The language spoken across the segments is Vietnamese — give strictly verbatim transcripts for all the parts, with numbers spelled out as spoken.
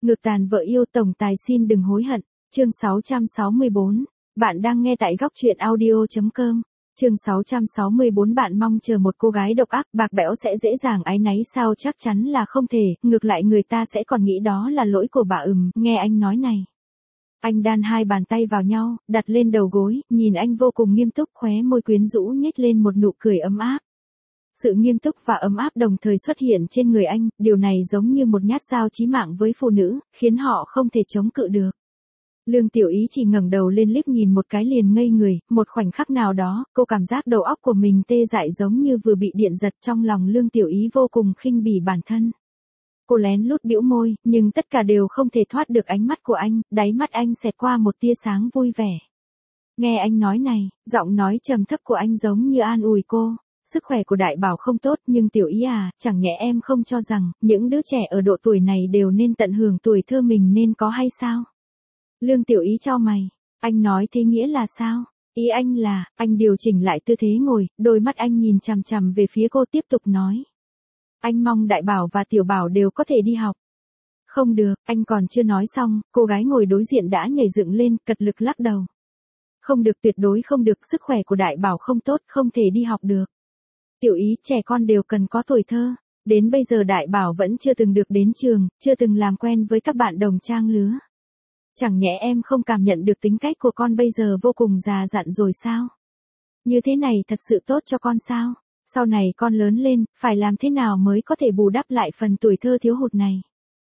Ngược tàn vợ yêu tổng tài xin đừng hối hận. Chương sáu trăm sáu mươi bốn. Bạn đang nghe tại góc truyện audio chấm com. Chương sáu trăm sáu mươi bốn. Bạn mong chờ một cô gái độc ác, bạc bẽo sẽ dễ dàng áy náy sao? Chắc chắn là không thể, ngược lại người ta sẽ còn nghĩ đó là lỗi của bà. Ừm, nghe anh nói này. Anh đan hai bàn tay vào nhau, đặt lên đầu gối, nhìn anh vô cùng nghiêm túc, khóe môi quyến rũ nhếch lên một nụ cười ấm áp. Sự nghiêm túc và ấm áp đồng thời xuất hiện trên người anh, điều này giống như một nhát dao chí mạng với phụ nữ, khiến họ không thể chống cự được. Lương Tiểu Ý chỉ ngẩng đầu lên liếc nhìn một cái liền ngây người, một khoảnh khắc nào đó, cô cảm giác đầu óc của mình tê dại giống như vừa bị điện giật. Trong lòng Lương Tiểu Ý vô cùng khinh bỉ bản thân. Cô lén lút bĩu môi, nhưng tất cả đều không thể thoát được ánh mắt của anh, đáy mắt anh xẹt qua một tia sáng vui vẻ. Nghe anh nói này, giọng nói trầm thấp của anh giống như an ủi cô. Sức khỏe của Đại Bảo không tốt, nhưng Tiểu Ý à, chẳng nhẽ em không cho rằng, những đứa trẻ ở độ tuổi này đều nên tận hưởng tuổi thơ mình nên có hay sao? Lương Tiểu Ý chau mày, anh nói thế nghĩa là sao? Ý anh là, anh điều chỉnh lại tư thế ngồi, đôi mắt anh nhìn chằm chằm về phía cô tiếp tục nói. Anh mong Đại Bảo và Tiểu Bảo đều có thể đi học. Không được, anh còn chưa nói xong, cô gái ngồi đối diện đã nhảy dựng lên, cật lực lắc đầu. Không được, tuyệt đối không được, sức khỏe của Đại Bảo không tốt, không thể đi học được. Tiểu Ý, trẻ con đều cần có tuổi thơ. Đến bây giờ Đại Bảo vẫn chưa từng được đến trường, chưa từng làm quen với các bạn đồng trang lứa. Chẳng nhẽ em không cảm nhận được tính cách của con bây giờ vô cùng già dặn rồi sao? Như thế này thật sự tốt cho con sao? Sau này con lớn lên, phải làm thế nào mới có thể bù đắp lại phần tuổi thơ thiếu hụt này?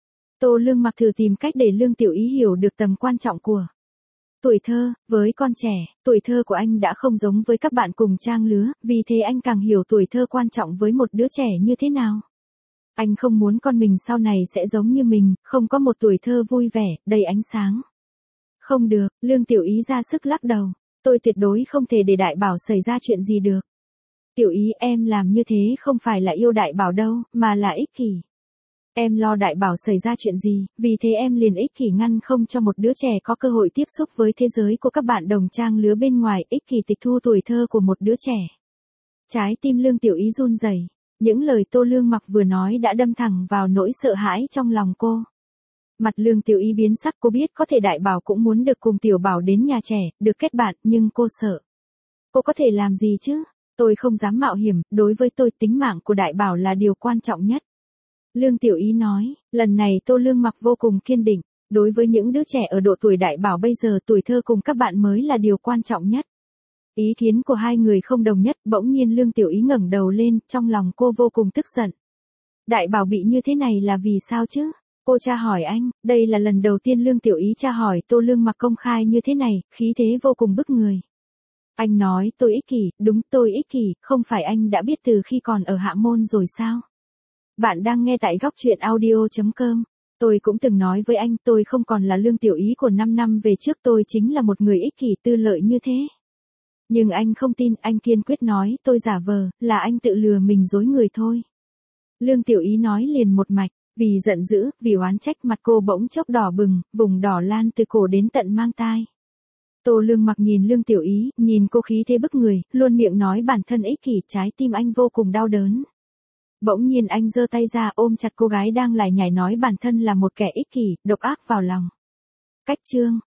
Tô Lương Mặc thử tìm cách để Lương Tiểu Ý hiểu được tầm quan trọng của tuổi thơ. Với con trẻ, tuổi thơ của anh đã không giống với các bạn cùng trang lứa, vì thế anh càng hiểu tuổi thơ quan trọng với một đứa trẻ như thế nào. Anh không muốn con mình sau này sẽ giống như mình, không có một tuổi thơ vui vẻ, đầy ánh sáng. Không được, Lương Tiểu Ý ra sức lắc đầu. Tôi tuyệt đối không thể để Đại Bảo xảy ra chuyện gì được. Tiểu Ý, em làm như thế không phải là yêu Đại Bảo đâu, mà là ích kỷ. Em lo Đại Bảo xảy ra chuyện gì, vì thế em liền ích kỷ ngăn không cho một đứa trẻ có cơ hội tiếp xúc với thế giới của các bạn đồng trang lứa bên ngoài, ích kỷ tịch thu tuổi thơ của một đứa trẻ. Trái tim Lương Tiểu Ý run rẩy. Những lời Tô Lương Mặc vừa nói đã đâm thẳng vào nỗi sợ hãi trong lòng cô. Mặt Lương Tiểu Ý biến sắc, cô biết có thể Đại Bảo cũng muốn được cùng Tiểu Bảo đến nhà trẻ, được kết bạn, nhưng cô sợ. Cô có thể làm gì chứ? Tôi không dám mạo hiểm, đối với tôi tính mạng của Đại Bảo là điều quan trọng nhất. Lương Tiểu Ý nói, lần này Tô Lương Mặc vô cùng kiên định. Đối với những đứa trẻ ở độ tuổi Đại Bảo bây giờ, tuổi thơ cùng các bạn mới là điều quan trọng nhất. Ý kiến của hai người không đồng nhất, bỗng nhiên Lương Tiểu Ý ngẩng đầu lên, trong lòng cô vô cùng tức giận. Đại Bảo bị như thế này là vì sao chứ? Cô tra hỏi anh, đây là lần đầu tiên Lương Tiểu Ý tra hỏi Tô Lương Mặc công khai như thế này, khí thế vô cùng bức người. Anh nói, tôi ích kỷ, đúng tôi ích kỷ, không phải anh đã biết từ khi còn ở Hạ Môn rồi sao? Bạn đang nghe tại góc truyện audio chấm com. Tôi cũng từng nói với anh, tôi không còn là Lương Tiểu Ý của năm năm về trước, tôi chính là một người ích kỷ tư lợi như thế. Nhưng anh không tin, anh kiên quyết nói, tôi giả vờ, là anh tự lừa mình dối người thôi. Lương Tiểu Ý nói liền một mạch, vì giận dữ, vì oán trách, mặt cô bỗng chốc đỏ bừng, vùng đỏ lan từ cổ đến tận mang tai. Tô Lương Mặc nhìn Lương Tiểu Ý, nhìn cô khí thế bức người, luôn miệng nói bản thân ích kỷ, trái tim anh vô cùng đau đớn. Bỗng nhiên anh giơ tay ra ôm chặt cô gái đang lải nhải nói bản thân là một kẻ ích kỷ, độc ác vào lòng. Cách chương